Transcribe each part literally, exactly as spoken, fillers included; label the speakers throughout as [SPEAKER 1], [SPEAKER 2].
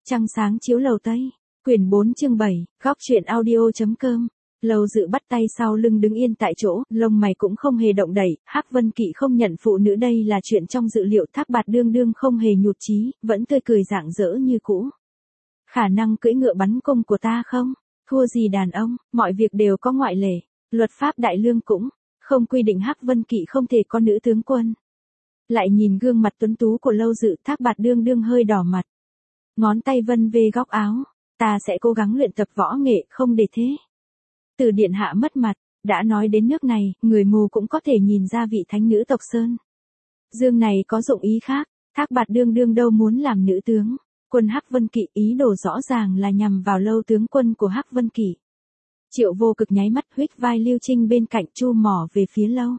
[SPEAKER 1] Trăng sáng chiếu lầu Tây, quyển bốn chương bảy, góc truyện audio.com. Lâu Dự bắt tay sau lưng đứng yên tại chỗ, lông mày cũng không hề động đẩy, Hắc Vân Kỵ không nhận phụ nữ đây là chuyện trong dự liệu, Thác Bạt đương đương không hề nhụt chí, vẫn tươi cười rạng rỡ như cũ. Khả năng cưỡi ngựa bắn cung của ta không? Thua gì đàn ông, mọi việc đều có ngoại lệ, luật pháp đại lương cũng không quy định Hắc Vân Kỵ không thể có nữ tướng quân. Lại nhìn gương mặt tuấn tú của Lâu Dự, Thác Bạt đương đương hơi đỏ mặt. Ngón tay vân về góc áo, ta sẽ cố gắng luyện tập võ nghệ, không để thế. Từ điện hạ mất mặt, đã nói đến nước này, người mù cũng có thể nhìn ra vị thánh nữ tộc Sơn. Dương này có dụng ý khác, Thác Bạt đương đương đâu muốn làm nữ tướng. Quân Hắc Vân Kỵ ý đồ rõ ràng là nhằm vào Lâu tướng quân của Hắc Vân Kỵ. Triệu Vô Cực nháy mắt huých vai Lưu Trinh bên cạnh chu mỏ về phía Lâu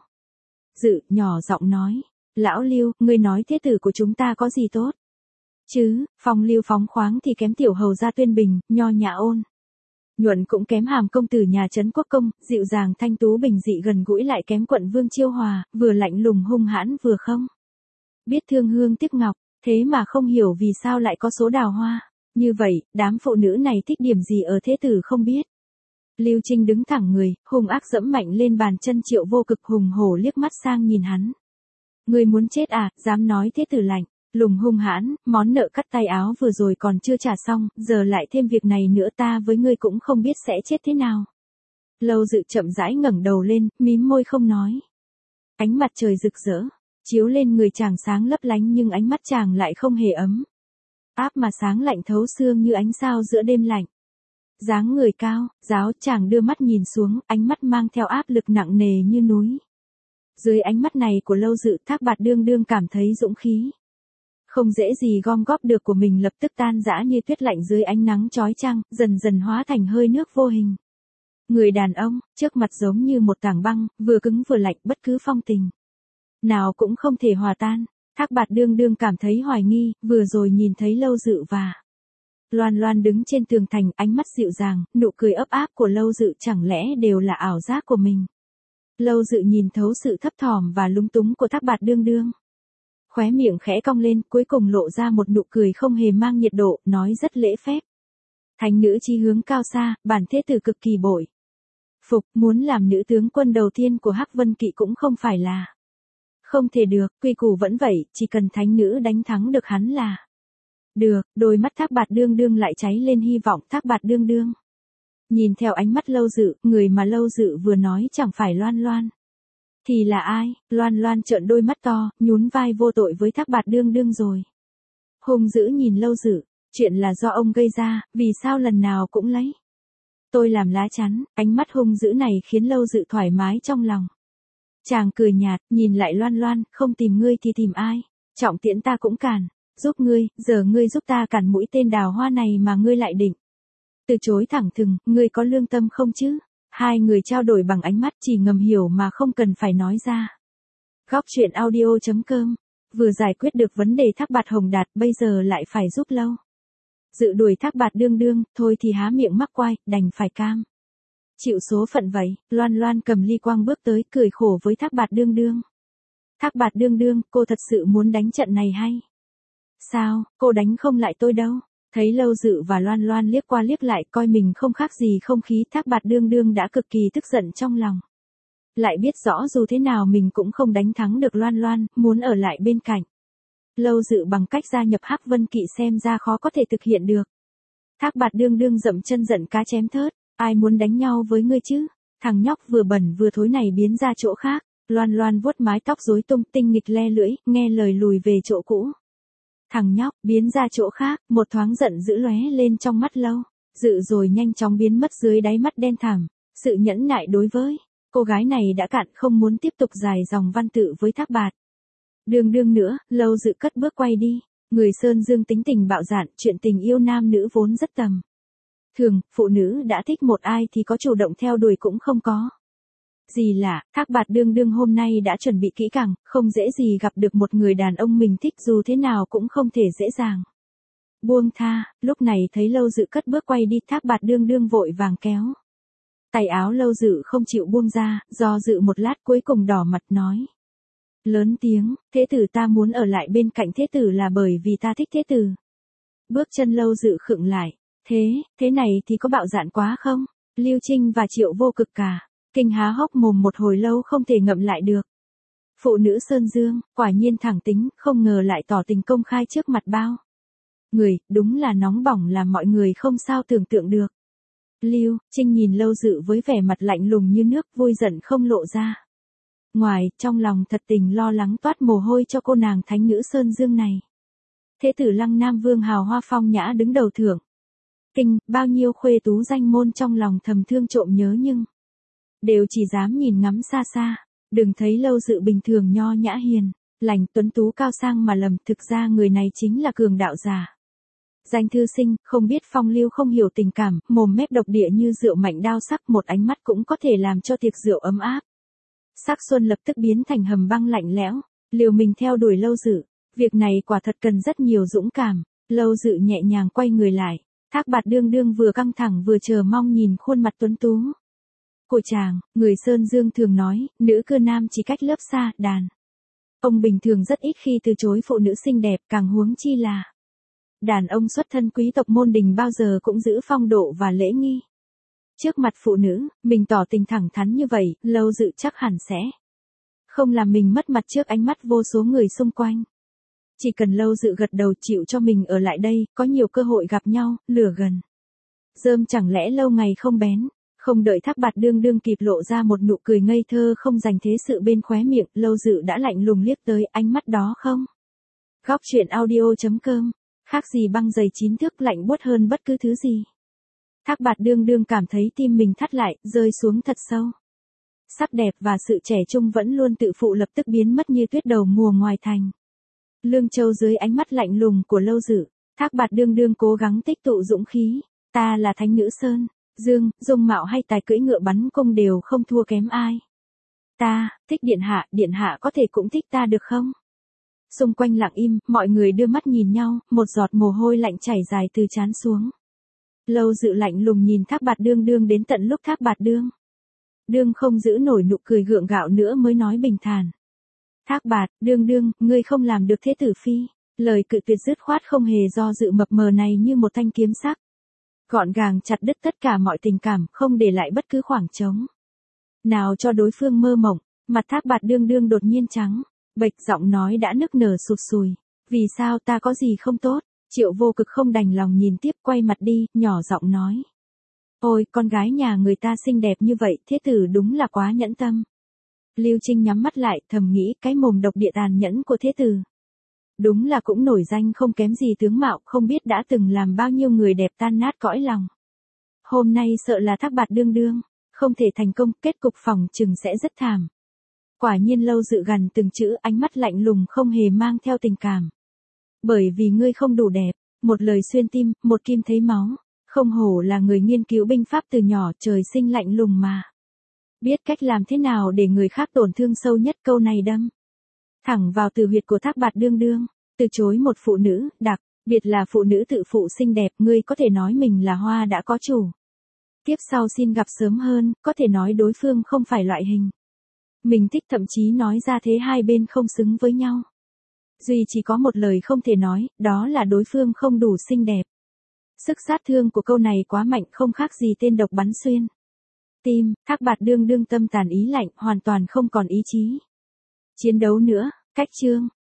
[SPEAKER 1] Dự, nhỏ giọng nói, lão Lưu, ngươi nói thế tử của chúng ta có gì tốt? Chứ, phong lưu phóng khoáng thì kém tiểu hầu gia Tuyên Bình, nho nhã ôn nhuận cũng kém hàm công tử nhà Trấn Quốc Công, dịu dàng thanh tú bình dị gần gũi lại kém quận Vương Chiêu Hòa, vừa lạnh lùng hung hãn vừa không biết thương hương tiếc ngọc, thế mà không hiểu vì sao lại có số đào hoa. Như vậy, đám phụ nữ này thích điểm gì ở thế tử không biết. Lưu Trinh đứng thẳng người, hung ác dẫm mạnh lên bàn chân Triệu Vô Cực, hùng hổ liếc mắt sang nhìn hắn. Ngươi muốn chết à, dám nói thế tử lạnh lùng hung hãn, món nợ cắt tay áo vừa rồi còn chưa trả xong, giờ lại thêm việc này nữa, ta với ngươi cũng không biết sẽ chết thế nào. Lâu Dự chậm rãi ngẩng đầu lên, mím môi không nói. Ánh mặt trời rực rỡ, chiếu lên người chàng sáng lấp lánh nhưng ánh mắt chàng lại không hề ấm áp mà sáng lạnh thấu xương như ánh sao giữa đêm lạnh. Dáng người cao, ráo, chàng đưa mắt nhìn xuống, ánh mắt mang theo áp lực nặng nề như núi. Dưới ánh mắt này của Lâu Dự, Thác Bạt đương đương cảm thấy dũng khí không dễ gì gom góp được của mình lập tức tan rã như tuyết lạnh dưới ánh nắng chói chang, dần dần hóa thành hơi nước vô hình. Người đàn ông, trước mặt giống như một tảng băng, vừa cứng vừa lạnh, bất cứ phong tình nào cũng không thể hòa tan. Thác Bạt đương đương cảm thấy hoài nghi, vừa rồi nhìn thấy Lâu Dự và Loan Loan đứng trên tường thành, ánh mắt dịu dàng, nụ cười ấp áp của Lâu Dự chẳng lẽ đều là ảo giác của mình. Lâu Dự nhìn thấu sự thấp thỏm và lúng túng của Thác Bạt đương đương. Khóe miệng khẽ cong lên, cuối cùng lộ ra một nụ cười không hề mang nhiệt độ, nói rất lễ phép. Thánh nữ chí hướng cao xa, bản thế tử cực kỳ bội phục, muốn làm nữ tướng quân đầu tiên của Hắc Vân Kỵ cũng không phải là không thể được, quy củ vẫn vậy, chỉ cần thánh nữ đánh thắng được hắn là được. Đôi mắt Thác Bạt đương đương lại cháy lên hy vọng. Thác Bạt đương đương nhìn theo ánh mắt Lâu Dự, người mà Lâu Dự vừa nói chẳng phải Loan Loan thì là ai? Loan Loan trợn đôi mắt to, nhún vai vô tội với Thác Bạt đương đương rồi hung dữ nhìn Lâu Dự, chuyện là do ông gây ra, vì sao lần nào cũng lấy tôi làm lá chắn. Ánh mắt hung dữ này khiến Lâu Dự thoải mái trong lòng. Chàng cười nhạt, nhìn lại Loan Loan, không tìm ngươi thì tìm ai? Trọng Tiễn ta cũng cản giúp ngươi, giờ ngươi giúp ta cản mũi tên đào hoa này mà ngươi lại định từ chối thẳng thừng, ngươi có lương tâm không chứ? Hai người trao đổi bằng ánh mắt, chỉ ngầm hiểu mà không cần phải nói ra. Góc truyện audio.com. Vừa giải quyết được vấn đề Thác Bạt Hồng Đạt, bây giờ lại phải giúp Lâu Dự đuổi Thác Bạt đương đương, thôi thì há miệng mắc quai, đành phải cam chịu số phận vậy. Loan Loan cầm ly quang bước tới, cười khổ với Thác Bạt đương đương. Thác Bạt đương đương, cô thật sự muốn đánh trận này hay sao? Cô đánh không lại tôi đâu. Thấy Lâu Dự và Loan Loan liếc qua liếc lại, coi mình không khác gì không khí, Thác Bạt đương đương đã cực kỳ tức giận trong lòng. Lại biết rõ dù thế nào mình cũng không đánh thắng được Loan Loan, muốn ở lại bên cạnh Lâu Dự bằng cách gia nhập Hắc Vân Kỵ xem ra khó có thể thực hiện được. Thác Bạt đương đương dậm chân giận cá chém thớt, ai muốn đánh nhau với ngươi chứ? Thằng nhóc vừa bẩn vừa thối này biến ra chỗ khác. Loan Loan vuốt mái tóc rối tung, tinh nghịch le lưỡi, nghe lời lùi về chỗ cũ. Thằng nhóc, biến ra chỗ khác, một thoáng giận dữ lóe lên trong mắt Lâu Dự rồi nhanh chóng biến mất dưới đáy mắt đen thẳm. Sự nhẫn nại đối với cô gái này đã cạn, không muốn tiếp tục dài dòng văn tự với Thác Bạt đương đương nữa. Lâu Dự cất bước quay đi. Người Sơn Dương tính tình bạo dạn, chuyện tình yêu nam nữ vốn rất tầm thường, phụ nữ đã thích một ai thì có chủ động theo đuổi cũng không có gì lạ. Thác Bạt đương đương hôm nay đã chuẩn bị kỹ càng, không dễ gì gặp được một người đàn ông mình thích, dù thế nào cũng không thể dễ dàng buông tha. Lúc này thấy Lâu Dự cất bước quay đi, Thác Bạt đương đương vội vàng kéo tay áo Lâu Dự không chịu buông ra, do dự một lát cuối cùng đỏ mặt nói lớn tiếng, thế tử ta muốn ở lại bên cạnh thế tử là bởi vì ta thích thế tử. Bước chân Lâu Dự khựng lại. Thế, thế này thì có bạo dạn quá không? Lưu Trinh và Triệu Vô Cực cả. Kinh há hốc mồm một hồi lâu không thể ngậm lại được. Phụ nữ Sơn Dương, quả nhiên thẳng tính, không ngờ lại tỏ tình công khai trước mặt bao người, đúng là nóng bỏng làm mọi người không sao tưởng tượng được. Lưu Trinh nhìn Lâu Dự với vẻ mặt lạnh lùng như nước, vui giận không lộ ra. Ngoài, trong lòng thật tình lo lắng toát mồ hôi cho cô nàng thánh nữ Sơn Dương này. Thế tử Lăng Nam Vương hào hoa phong nhã đứng đầu thưởng. Kinh, bao nhiêu khuê tú danh môn trong lòng thầm thương trộm nhớ nhưng đều chỉ dám nhìn ngắm xa xa. Đừng thấy Lâu Dự bình thường nho nhã hiền lành tuấn tú cao sang mà lầm, thực ra người này chính là cường đạo giả. Danh thư sinh, không biết phong lưu không hiểu tình cảm, mồm mép độc địa như rượu mạnh đao sắc, một ánh mắt cũng có thể làm cho tiệc rượu ấm áp. Sắc xuân lập tức biến thành hầm băng lạnh lẽo, liều mình theo đuổi Lâu Dự. Việc này quả thật cần rất nhiều dũng cảm. Lâu Dự nhẹ nhàng quay người lại. Thác Bạt Đương Đương vừa căng thẳng vừa chờ mong nhìn khuôn mặt tuấn tú của chàng. Người Sơn Dương thường nói, nữ cơ nam chỉ cách lớp xa, đàn ông bình thường rất ít khi từ chối phụ nữ xinh đẹp, càng huống chi là đàn ông xuất thân quý tộc môn đình bao giờ cũng giữ phong độ và lễ nghi. Trước mặt phụ nữ, mình tỏ tình thẳng thắn như vậy, Lâu Dự chắc hẳn sẽ không làm mình mất mặt trước ánh mắt vô số người xung quanh. Chỉ cần Lâu Dự gật đầu chịu cho mình ở lại đây, có nhiều cơ hội gặp nhau, lửa gần rơm chẳng lẽ lâu ngày không bén. Không đợi Thác Bạt Đương Đương kịp lộ ra một nụ cười ngây thơ không dành thế sự bên khóe miệng, Lâu Dự đã lạnh lùng liếc tới, ánh mắt đó không. Góc truyện audio chấm com, khác gì băng dày chín thước, lạnh buốt hơn bất cứ thứ gì. Thác Bạt Đương Đương cảm thấy tim mình thắt lại, rơi xuống thật sâu. Sắc đẹp và sự trẻ trung vẫn luôn tự phụ lập tức biến mất như tuyết đầu mùa ngoài thành. Lương Châu dưới ánh mắt lạnh lùng của Lâu Dự, Thác Bạt Đương Đương cố gắng tích tụ dũng khí. Ta là thánh nữ Sơn Dương, dung mạo hay tài cưỡi ngựa bắn cung đều không thua kém ai. Ta, thích điện hạ, điện hạ có thể cũng thích ta được không? Xung quanh lặng im, mọi người đưa mắt nhìn nhau, một giọt mồ hôi lạnh chảy dài từ trán xuống. Lâu Dự lạnh lùng nhìn Thác Bạt Đương Đương đến tận lúc Thác Bạt Đương Đương không giữ nổi nụ cười gượng gạo nữa mới nói bình thản. Thác Bạt Đương Đương, ngươi không làm được thế tử phi. Lời cự tuyệt dứt khoát không hề do dự mập mờ này như một thanh kiếm sắc. Gọn gàng chặt đứt tất cả mọi tình cảm, không để lại bất cứ khoảng trống nào cho đối phương mơ mộng. Mặt Thác Bạt Đương Đương đột nhiên trắng bệch, giọng nói đã nức nở sụt sùi. Vì sao, ta có gì không tốt? Triệu Vô Cực không đành lòng nhìn tiếp, quay mặt đi, nhỏ giọng nói. Ôi, con gái nhà người ta xinh đẹp như vậy, thế tử đúng là quá nhẫn tâm. Lưu Trinh nhắm mắt lại, thầm nghĩ, cái mồm độc địa tàn nhẫn của thế tử đúng là cũng nổi danh không kém gì tướng mạo, không biết đã từng làm bao nhiêu người đẹp tan nát cõi lòng. Hôm nay sợ là Thác Bạt Đương Đương không thể thành công, kết cục phòng chừng sẽ rất thảm. Quả nhiên Lâu Dự gằn từng chữ, ánh mắt lạnh lùng không hề mang theo tình cảm. Bởi vì ngươi không đủ đẹp, một lời xuyên tim, một kim thấy máu. Không hổ là người nghiên cứu binh pháp từ nhỏ, trời sinh lạnh lùng mà biết cách làm thế nào để người khác tổn thương sâu nhất. Câu này đâm thẳng vào tử huyệt của Thác Bạt Đương Đương. Từ chối một phụ nữ, đặc biệt là phụ nữ tự phụ xinh đẹp, ngươi có thể nói mình là hoa đã có chủ. Tiếp sau xin gặp sớm hơn, có thể nói đối phương không phải loại hình mình thích, thậm chí nói ra thế hai bên không xứng với nhau. Duy chỉ có một lời không thể nói, đó là đối phương không đủ xinh đẹp. Sức sát thương của câu này quá mạnh, không khác gì tên độc bắn xuyên tim. Thác Bạt Đương Đương tâm tàn ý lạnh, hoàn toàn không còn ý chí chiến đấu nữa. Cách chương